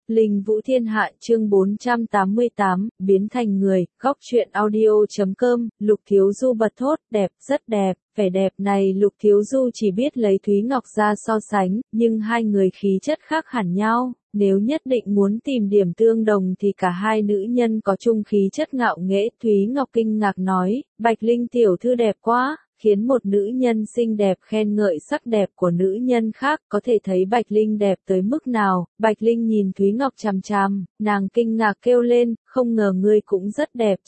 Linh Vũ Thiên Hạ chương 488, biến thành người, góc truyện audio.com, Lục Thiếu Du bật thốt, đẹp, rất đẹp, vẻ đẹp này Lục Thiếu Du chỉ biết lấy Thúy Ngọc ra so sánh, nhưng hai người khí chất khác hẳn nhau, nếu nhất định muốn tìm điểm tương đồng thì cả hai nữ nhân có chung khí chất ngạo nghễ. Thúy Ngọc kinh ngạc nói, Bạch Linh tiểu thư đẹp quá. Khiến một nữ nhân xinh đẹp khen ngợi sắc đẹp của nữ nhân khác, có thể thấy Bạch Linh đẹp tới mức nào. Bạch Linh nhìn Thúy Ngọc chằm chằm, nàng kinh ngạc kêu lên, không ngờ ngươi cũng rất đẹp.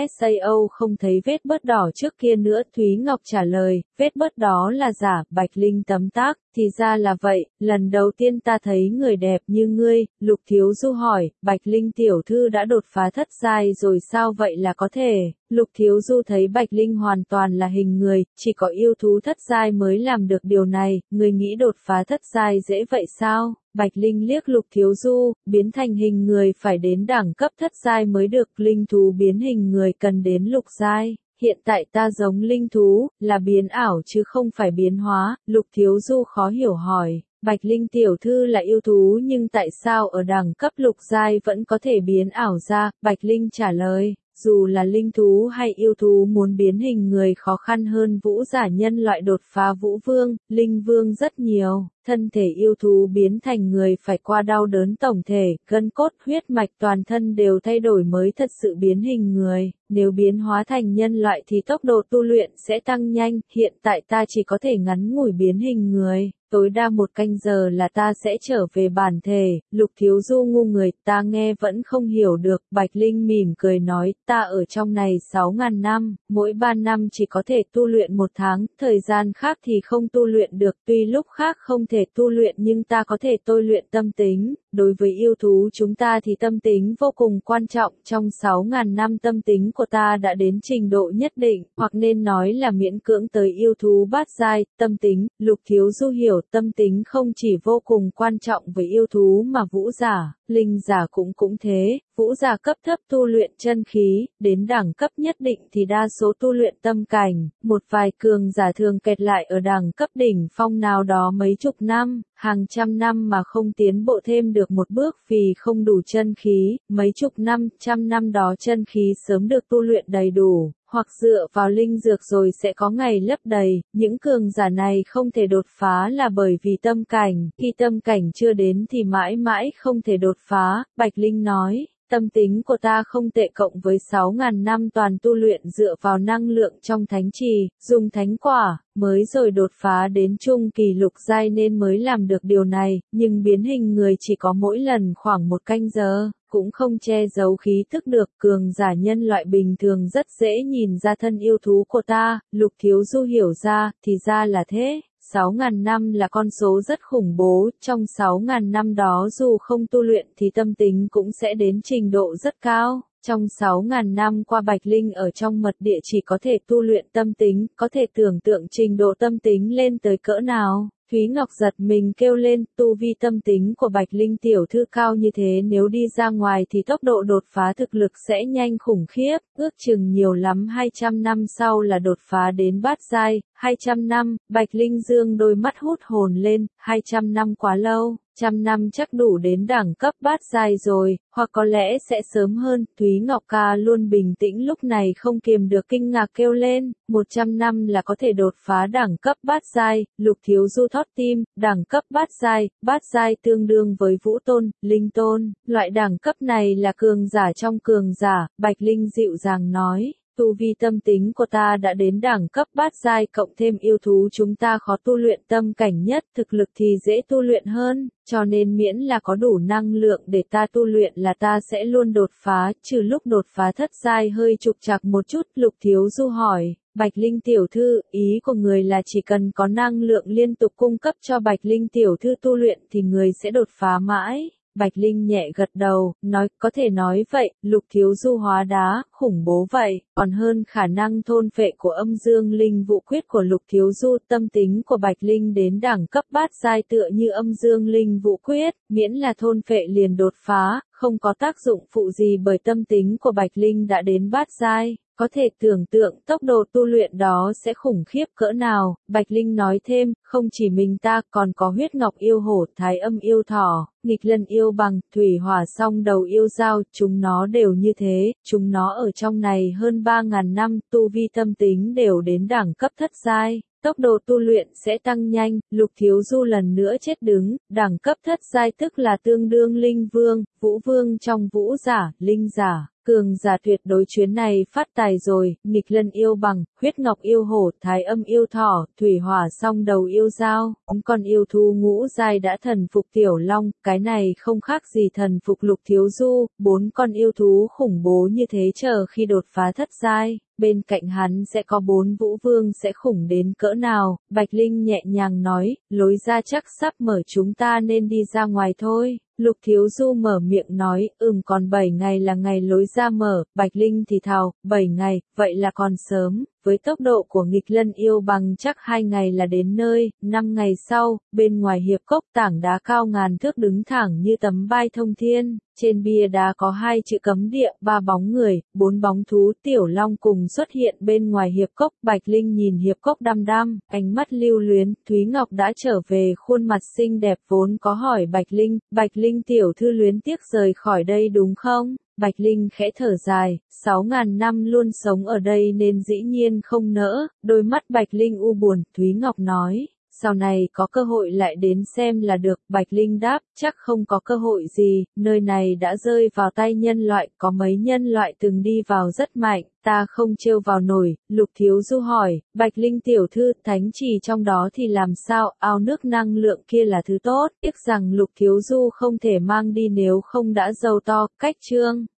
Sao không thấy vết bớt đỏ trước kia nữa. Thúy Ngọc trả lời, vết bớt đó là giả. Bạch Linh tấm tắc, thì ra là vậy, lần đầu tiên ta thấy người đẹp như ngươi. Lục Thiếu Du hỏi, Bạch Linh tiểu thư đã đột phá thất giai rồi sao vậy là có thể? Lục Thiếu Du thấy Bạch Linh hoàn toàn là hình người, chỉ có yêu thú thất giai mới làm được điều này, người nghĩ đột phá thất giai dễ vậy sao? Bạch Linh liếc Lục Thiếu Du, biến thành hình người phải đến đẳng cấp thất giai mới được, linh thú biến hình người cần đến lục giai. Hiện tại ta giống linh thú, là biến ảo chứ không phải biến hóa. Lục Thiếu Du khó hiểu hỏi, Bạch Linh tiểu thư là yêu thú nhưng tại sao ở đẳng cấp lục giai vẫn có thể biến ảo ra? Bạch Linh trả lời, dù là linh thú hay yêu thú muốn biến hình người khó khăn hơn vũ giả nhân loại đột phá vũ vương, linh vương rất nhiều. Thân thể yêu thú biến thành người phải qua đau đớn tổng thể, gân cốt, huyết mạch toàn thân đều thay đổi mới thật sự biến hình người. Nếu biến hóa thành nhân loại thì tốc độ tu luyện sẽ tăng nhanh, hiện tại ta chỉ có thể ngắn ngủi biến hình người. Tối đa 1 canh giờ là ta sẽ trở về bản thể. Lục Thiếu Du ngu người, ta nghe vẫn không hiểu được. Bạch Linh mỉm cười nói, ta ở trong này 6.000 năm, mỗi 3 năm chỉ có thể tu luyện 1 tháng, thời gian khác thì không tu luyện được. Tuy lúc khác không thể tu luyện nhưng ta có thể tôi luyện tâm tính. Đối với yêu thú chúng ta thì tâm tính vô cùng quan trọng. Trong 6.000 năm tâm tính của ta đã đến trình độ nhất định, hoặc nên nói là miễn cưỡng tới yêu thú bát giai. Tâm tính, Lục Thiếu Du hiểu tâm tính không chỉ vô cùng quan trọng với yêu thú mà vũ giả, linh giả cũng thế. Vũ giả cấp thấp tu luyện chân khí, đến đẳng cấp nhất định thì đa số tu luyện tâm cảnh, một vài cường giả thường kẹt lại ở đẳng cấp đỉnh phong nào đó mấy chục năm, hàng trăm năm mà không tiến bộ thêm được một bước vì không đủ chân khí, mấy chục năm, trăm năm đó chân khí sớm được tu luyện đầy đủ, hoặc dựa vào linh dược rồi sẽ có ngày lấp đầy. Những cường giả này không thể đột phá là bởi vì tâm cảnh, khi tâm cảnh chưa đến thì mãi mãi không thể đột phá. Bạch Linh nói, tâm tính của ta không tệ, cộng với 6.000 năm toàn tu luyện dựa vào năng lượng trong thánh trì, dùng thánh quả, mới rồi đột phá đến trung kỳ lục giai nên mới làm được điều này, nhưng biến hình người chỉ có mỗi lần khoảng 1 canh giờ, cũng không che giấu khí thức được. Cường giả nhân loại bình thường rất dễ nhìn ra thân yêu thú của ta. Lục Thiếu Du hiểu ra, thì ra là thế. 6.000 năm là con số rất khủng bố, trong 6.000 năm đó dù không tu luyện thì tâm tính cũng sẽ đến trình độ rất cao. Trong 6.000 năm qua Bạch Linh ở trong mật địa chỉ có thể tu luyện tâm tính, có thể tưởng tượng trình độ tâm tính lên tới cỡ nào. Thúy Ngọc giật mình kêu lên, tu vi tâm tính của Bạch Linh tiểu thư cao như thế nếu đi ra ngoài thì tốc độ đột phá thực lực sẽ nhanh khủng khiếp, ước chừng nhiều lắm 200 năm sau là đột phá đến bát giai. 200 năm, Bạch Linh dương đôi mắt hút hồn lên, 200 năm quá lâu. 100 năm chắc đủ đến đẳng cấp bát giai rồi, hoặc có lẽ sẽ sớm hơn. Thúy Ngọc ca luôn bình tĩnh lúc này không kiềm được kinh ngạc kêu lên, 100 năm là có thể đột phá đẳng cấp bát giai. Lục Thiếu Du thót tim, đẳng cấp bát giai tương đương với vũ tôn, linh tôn, loại đẳng cấp này là cường giả trong cường giả. Bạch Linh dịu dàng nói, tu vi tâm tính của ta đã đến đẳng cấp bát giai, cộng thêm yêu thú chúng ta khó tu luyện tâm cảnh nhất, thực lực thì dễ tu luyện hơn, cho nên miễn là có đủ năng lượng để ta tu luyện là ta sẽ luôn đột phá, trừ lúc đột phá thất giai hơi trục trặc một chút. Lục Thiếu Du hỏi, Bạch Linh tiểu thư, ý của người là chỉ cần có năng lượng liên tục cung cấp cho Bạch Linh tiểu thư tu luyện thì người sẽ đột phá mãi? Bạch Linh nhẹ gật đầu, nói, có thể nói vậy. Lục Thiếu Du hóa đá, khủng bố vậy, còn hơn khả năng thôn phệ của âm dương linh vụ quyết của Lục Thiếu Du. Tâm tính của Bạch Linh đến đẳng cấp bát giai tựa như âm dương linh vụ quyết, miễn là thôn phệ liền đột phá, không có tác dụng phụ gì bởi tâm tính của Bạch Linh đã đến bát giai. Có thể tưởng tượng tốc độ tu luyện đó sẽ khủng khiếp cỡ nào, Bạch Linh nói thêm, không chỉ mình ta còn có huyết ngọc yêu hổ, thái âm yêu thỏ, nghịch lân yêu bằng, thủy hỏa song đầu yêu dao, chúng nó đều như thế, chúng nó ở trong này hơn 3.000 năm, tu vi tâm tính đều đến đẳng cấp thất giai. Tốc độ tu luyện sẽ tăng nhanh, Lục Thiếu Du lần nữa chết đứng, đẳng cấp thất giai tức là tương đương linh vương, vũ vương trong vũ giả, linh giả. Cường giả tuyệt đối chuyến này phát tài rồi, nghịch lân yêu bằng, huyết ngọc yêu hổ, thái âm yêu thỏ, thủy hỏa song đầu yêu dao, con yêu thú ngũ giai đã thần phục Tiểu Long, cái này không khác gì thần phục Lục Thiếu Du, 4 con yêu thú khủng bố như thế chờ khi đột phá thất giai. Bên cạnh hắn sẽ có 4 vũ vương sẽ khủng đến cỡ nào, Bạch Linh nhẹ nhàng nói, lối ra chắc sắp mở chúng ta nên đi ra ngoài thôi. Lục Thiếu Du mở miệng nói, còn 7 ngày là ngày lối ra mở, Bạch Linh thì thào, 7 ngày, vậy là còn sớm, với tốc độ của nghịch lân yêu bằng chắc 2 ngày là đến nơi, 5 ngày sau, bên ngoài hiệp cốc tảng đá cao ngàn thước đứng thẳng như tấm bia thông thiên. Trên bia đá có 2 chữ cấm địa, 3 bóng người, 4 bóng thú Tiểu Long cùng xuất hiện bên ngoài hiệp cốc. Bạch Linh nhìn hiệp cốc đăm đăm, ánh mắt lưu luyến, Thúy Ngọc đã trở về khuôn mặt xinh đẹp vốn có hỏi Bạch Linh tiểu thư luyến tiếc rời khỏi đây đúng không? Bạch Linh khẽ thở dài, 6.000 năm luôn sống ở đây nên dĩ nhiên không nỡ, đôi mắt Bạch Linh u buồn, Thúy Ngọc nói. Sau này có cơ hội lại đến xem là được, Bạch Linh đáp, chắc không có cơ hội gì, nơi này đã rơi vào tay nhân loại, có mấy nhân loại từng đi vào rất mạnh, ta không trêu vào nổi, Lục Thiếu Du hỏi, Bạch Linh tiểu thư, thánh trì trong đó thì làm sao, ao nước năng lượng kia là thứ tốt, tiếc rằng Lục Thiếu Du không thể mang đi nếu không đã giàu to, cách chương.